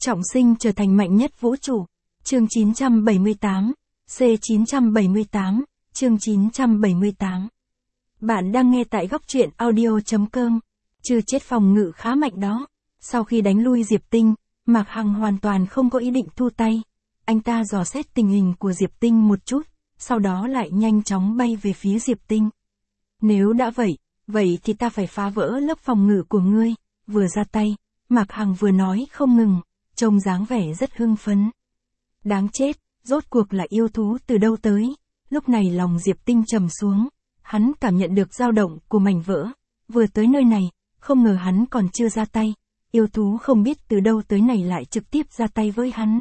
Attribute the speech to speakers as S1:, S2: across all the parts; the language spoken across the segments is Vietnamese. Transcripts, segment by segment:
S1: Trọng sinh trở thành mạnh nhất vũ trụ. Chương 978, C978, chương 978. Bạn đang nghe tại góc truyện audio.com. Chưa chết phòng ngự khá mạnh đó. Sau khi đánh lui Diệp Tinh, Mạc Hằng hoàn toàn không có ý định thu tay. Anh ta dò xét tình hình của Diệp Tinh một chút, sau đó lại nhanh chóng bay về phía Diệp Tinh. Nếu đã vậy thì ta phải phá vỡ lớp phòng ngự của ngươi. Vừa ra tay, Mạc Hằng vừa nói không ngừng, trông dáng vẻ rất hưng phấn. Đáng chết, rốt cuộc là yêu thú từ đâu tới? Lúc này lòng Diệp Tinh trầm xuống, hắn cảm nhận được dao động của mảnh vỡ. Vừa tới nơi này, không ngờ hắn còn chưa ra tay, yêu thú không biết từ đâu tới này lại trực tiếp ra tay với hắn.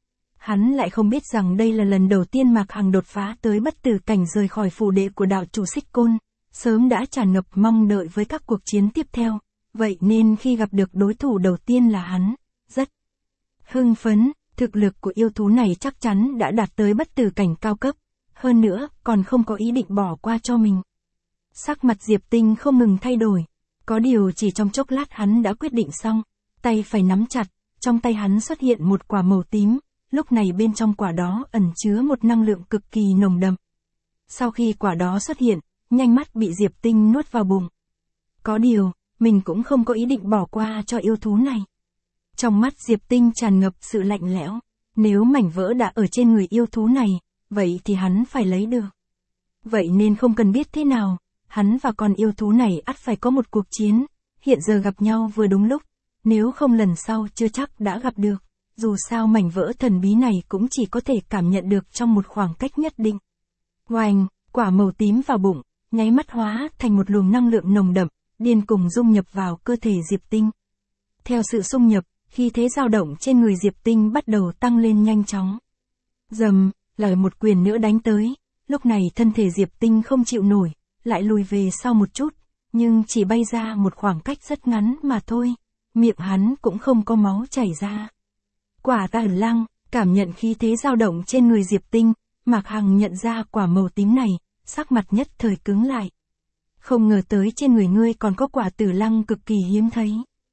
S1: Hắn lại không biết rằng đây là lần đầu tiên Mạc Hằng đột phá tới bất tử cảnh rời khỏi phủ đệ của đạo chủ Xích Côn, sớm đã tràn ngập mong đợi với các cuộc chiến tiếp theo, vậy nên khi gặp được đối thủ đầu tiên là hắn, rất hưng phấn. Thực lực của yêu thú này chắc chắn đã đạt tới bất tử cảnh cao cấp, hơn nữa còn không có ý định bỏ qua cho mình. Sắc mặt Diệp Tinh không ngừng thay đổi, có điều chỉ trong chốc lát hắn đã quyết định xong, tay phải nắm chặt, trong tay hắn xuất hiện một quả màu tím, lúc này bên trong quả đó ẩn chứa một năng lượng cực kỳ nồng đậm. Sau khi quả đó xuất hiện, nhanh mắt bị Diệp Tinh nuốt vào bụng. Có điều, mình cũng không có ý định bỏ qua cho yêu thú này. Trong mắt Diệp Tinh tràn ngập sự lạnh lẽo, nếu mảnh vỡ đã ở trên người yêu thú này, vậy thì hắn phải lấy được. Vậy nên không cần biết thế nào, hắn và con yêu thú này ắt phải có một cuộc chiến, hiện giờ gặp nhau vừa đúng lúc, nếu không lần sau chưa chắc đã gặp được, dù sao mảnh vỡ thần bí này cũng chỉ có thể cảm nhận được trong một khoảng cách nhất định. Oanh, quả màu tím vào bụng, nháy mắt hóa thành một luồng năng lượng nồng đậm, điên cuồng dung nhập vào cơ thể Diệp Tinh. Theo sự xung nhập, khí thế dao động trên người Diệp Tinh bắt đầu tăng lên nhanh chóng. Dầm, lại một quyền nữa đánh tới, lúc này thân thể Diệp Tinh không chịu nổi, lại lùi về sau một chút, nhưng chỉ bay ra một khoảng cách rất ngắn mà thôi, miệng hắn cũng không có máu chảy ra. Quả Tử Lăng, cảm nhận khí thế dao động trên người Diệp Tinh, Mạc Hằng nhận ra quả màu tím này, sắc mặt nhất thời cứng lại. Không ngờ tới trên người ngươi còn có quả Tử Lăng cực kỳ hiếm thấy.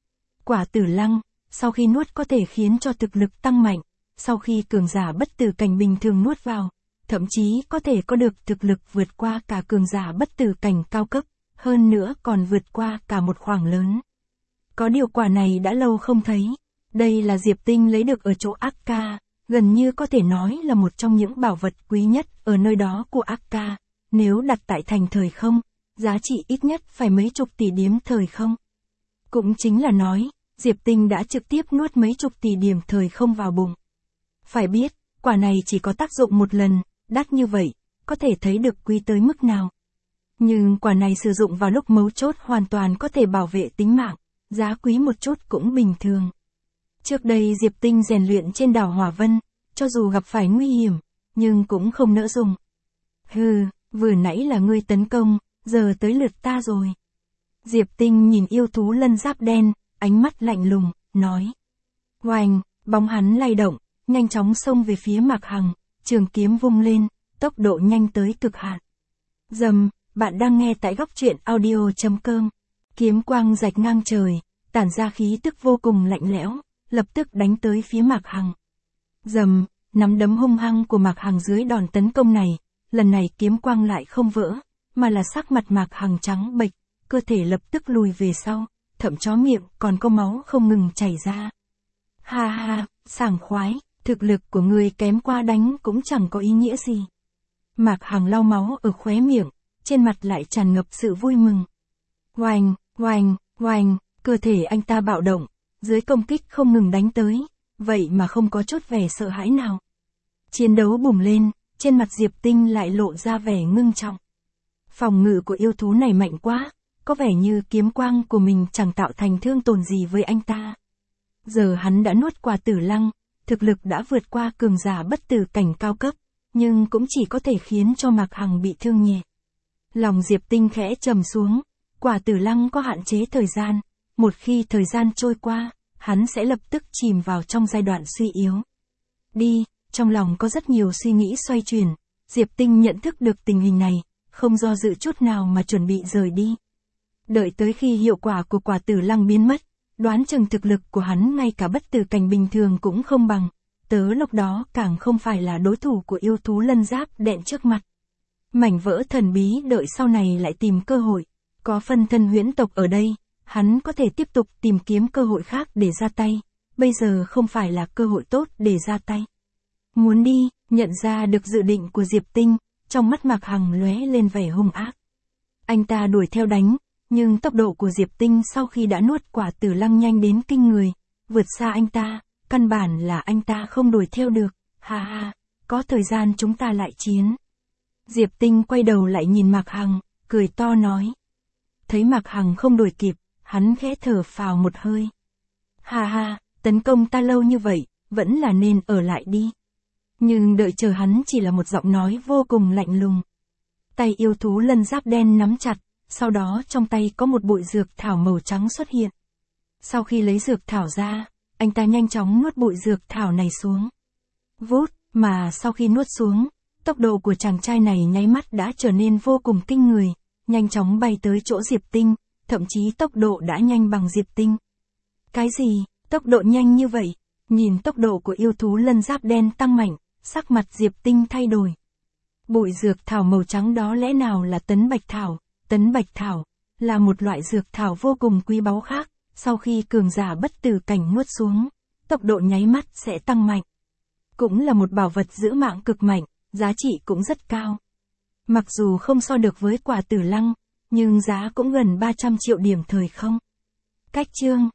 S1: Quả Tử Lăng, sau khi nuốt có thể khiến cho thực lực tăng mạnh, sau khi cường giả bất tử cảnh bình thường nuốt vào, thậm chí có thể có được thực lực vượt qua cả cường giả bất tử cảnh cao cấp, hơn nữa còn vượt qua cả một khoảng lớn. Có điều quả này đã lâu không thấy, đây là Diệp Tinh lấy được ở chỗ Ác Ca, gần như có thể nói là một trong những bảo vật quý nhất ở nơi đó của Ác Ca, nếu đặt tại thành thời không, giá trị ít nhất phải mấy chục tỷ điểm thời không. Cũng chính là nói, Diệp Tinh đã trực tiếp nuốt mấy chục tỷ điểm thời không vào bụng. Phải biết, quả này chỉ có tác dụng một lần, đắt như vậy, có thể thấy được quý tới mức nào. Nhưng quả này sử dụng vào lúc mấu chốt hoàn toàn có thể bảo vệ tính mạng, giá quý một chút cũng bình thường. Trước đây Diệp Tinh rèn luyện trên đảo Hỏa Vân, cho dù gặp phải nguy hiểm, nhưng cũng không nỡ dùng. Hừ, vừa nãy là ngươi tấn công, giờ tới lượt ta rồi. Diệp Tinh nhìn yêu thú lân giáp đen, ánh mắt lạnh lùng, nói. Oanh, bóng hắn lay động, nhanh chóng xông về phía Mạc Hằng, trường kiếm vung lên, tốc độ nhanh tới cực hạn. Dầm, bạn đang nghe tại góc truyện audio.com. Kiếm quang rạch ngang trời, tản ra khí tức vô cùng lạnh lẽo, lập tức đánh tới phía Mạc Hằng. Dầm, nắm đấm hung hăng của Mạc Hằng dưới đòn tấn công này, lần này kiếm quang lại không vỡ, mà là sắc mặt Mạc Hằng trắng bệch, cơ thể lập tức lùi về sau, thậm chó miệng còn có máu không ngừng chảy ra. Ha ha, sảng khoái, thực lực của người kém qua đánh cũng chẳng có ý nghĩa gì. Mạc Hằng lau máu ở khóe miệng, trên mặt lại tràn ngập sự vui mừng. Oanh, oanh, oanh, cơ thể anh ta bạo động, dưới công kích không ngừng đánh tới, vậy mà không có chút vẻ sợ hãi nào. Chiến đấu bùng lên, trên mặt Diệp Tinh lại lộ ra vẻ ngưng trọng. Phòng ngự của yêu thú này mạnh quá, có vẻ như kiếm quang của mình chẳng tạo thành thương tổn gì với anh ta. Giờ hắn đã nuốt quả Tử Lăng, thực lực đã vượt qua cường giả bất tử cảnh cao cấp, nhưng cũng chỉ có thể khiến cho Mạc Hằng bị thương nhẹ. Lòng Diệp Tinh khẽ trầm xuống, quả Tử Lăng có hạn chế thời gian, một khi thời gian trôi qua, hắn sẽ lập tức chìm vào trong giai đoạn suy yếu. Đi, trong lòng có rất nhiều suy nghĩ xoay chuyển, Diệp Tinh nhận thức được tình hình này, không do dự chút nào mà chuẩn bị rời đi. Đợi tới khi hiệu quả của quả Tử Lăng biến mất, đoán chừng thực lực của hắn ngay cả bất tử cảnh bình thường cũng không bằng, tớ lúc đó càng không phải là đối thủ của yêu thú lân giáp đen trước mặt. Mảnh vỡ thần bí đợi sau này lại tìm cơ hội, có phân thân huyễn tộc ở đây, hắn có thể tiếp tục tìm kiếm cơ hội khác để ra tay, bây giờ không phải là cơ hội tốt để ra tay. Muốn đi, nhận ra được dự định của Diệp Tinh, trong mắt Mạc Hằng lóe lên vẻ hung ác. Anh ta đuổi theo đánh, nhưng tốc độ của Diệp Tinh sau khi đã nuốt quả tử lăng nhanh đến kinh người, vượt xa anh ta, căn bản là anh ta không đuổi theo được, ha ha, có thời gian chúng ta lại chiến. Diệp Tinh quay đầu lại nhìn Mạc Hằng, cười to nói. Thấy Mạc Hằng không đuổi kịp, hắn khẽ thở phào một hơi. Ha ha, tấn công ta lâu như vậy, vẫn là nên ở lại đi. Nhưng đợi chờ hắn chỉ là một giọng nói vô cùng lạnh lùng. Tay yêu thú lân giáp đen nắm chặt, sau đó trong tay có một bụi dược thảo màu trắng xuất hiện. Sau khi lấy dược thảo ra, anh ta nhanh chóng nuốt bụi dược thảo này xuống. Vút, mà sau khi nuốt xuống, tốc độ của chàng trai này nháy mắt đã trở nên vô cùng kinh người, nhanh chóng bay tới chỗ Diệp Tinh, thậm chí tốc độ đã nhanh bằng Diệp Tinh. Cái gì, tốc độ nhanh như vậy? Nhìn tốc độ của yêu thú lân giáp đen tăng mạnh, sắc mặt Diệp Tinh thay đổi. Bụi dược thảo màu trắng đó lẽ nào là tấn bạch thảo? Tấn bạch thảo là một loại dược thảo vô cùng quý báu khác, sau khi cường giả bất tử cảnh nuốt xuống, tốc độ nháy mắt sẽ tăng mạnh. Cũng là một bảo vật giữ mạng cực mạnh, giá trị cũng rất cao. Mặc dù không so được với quả tử lăng, nhưng giá cũng gần 300 triệu điểm thời không. Cách chương